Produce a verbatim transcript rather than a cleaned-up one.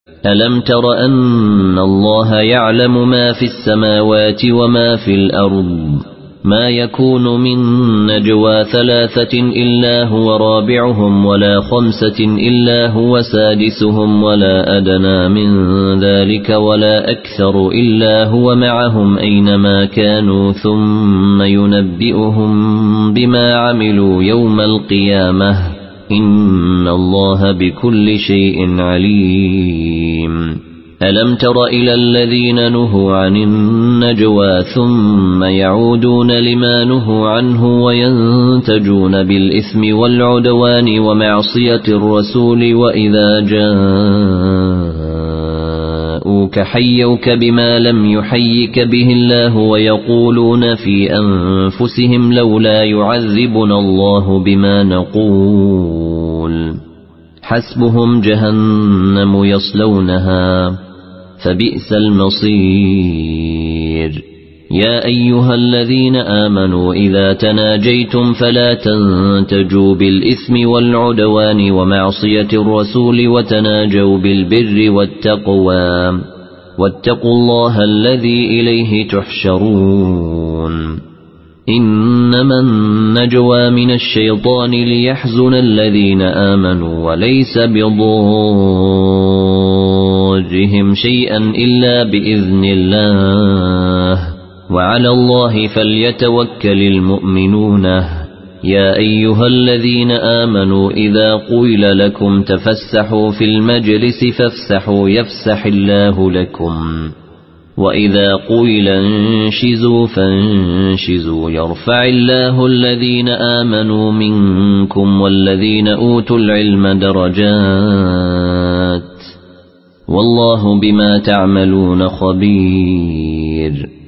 ألم تر أن الله يعلم ما في السماوات وما في الأرض ما يكون من نجوى ثلاثة إلا هو رابعهم ولا خمسة إلا هو سادسهم ولا أدنى من ذلك ولا أكثر إلا هو معهم أينما كانوا ثم ينبئهم بما عملوا يوم القيامة إن الله بكل شيء عليم. ألم تر إلى الذين نهوا عن النجوى ثم يعودون لما نهوا عنه وينتجون بالإثم والعدوان ومعصية الرسول وإذا جاءوك حيوك بما لم يحيك به الله ويقولون في أنفسهم لولا يعذبنا الله بما نقول حسبهم جهنم يصلونها فبئس المصير. يا أيها الذين آمنوا إذا تناجيتم فلا تنتجوا بالإثم والعدوان ومعصية الرسول وتناجوا بالبر والتقوى واتقوا الله الذي إليه تحشرون. إنما النجوى من الشيطان ليحزن الذين آمنوا وليس بضارهم شيئا إلا بإذن الله وعلى الله فليتوكل المؤمنون. يا أيها الذين آمنوا إذا قيل لكم تفسحوا في المجلس فافسحوا يفسح الله لكم وإذا قيل انشزوا فانشزوا يرفع الله الذين آمنوا منكم والذين أوتوا العلم درجات والله بما تعملون خبير.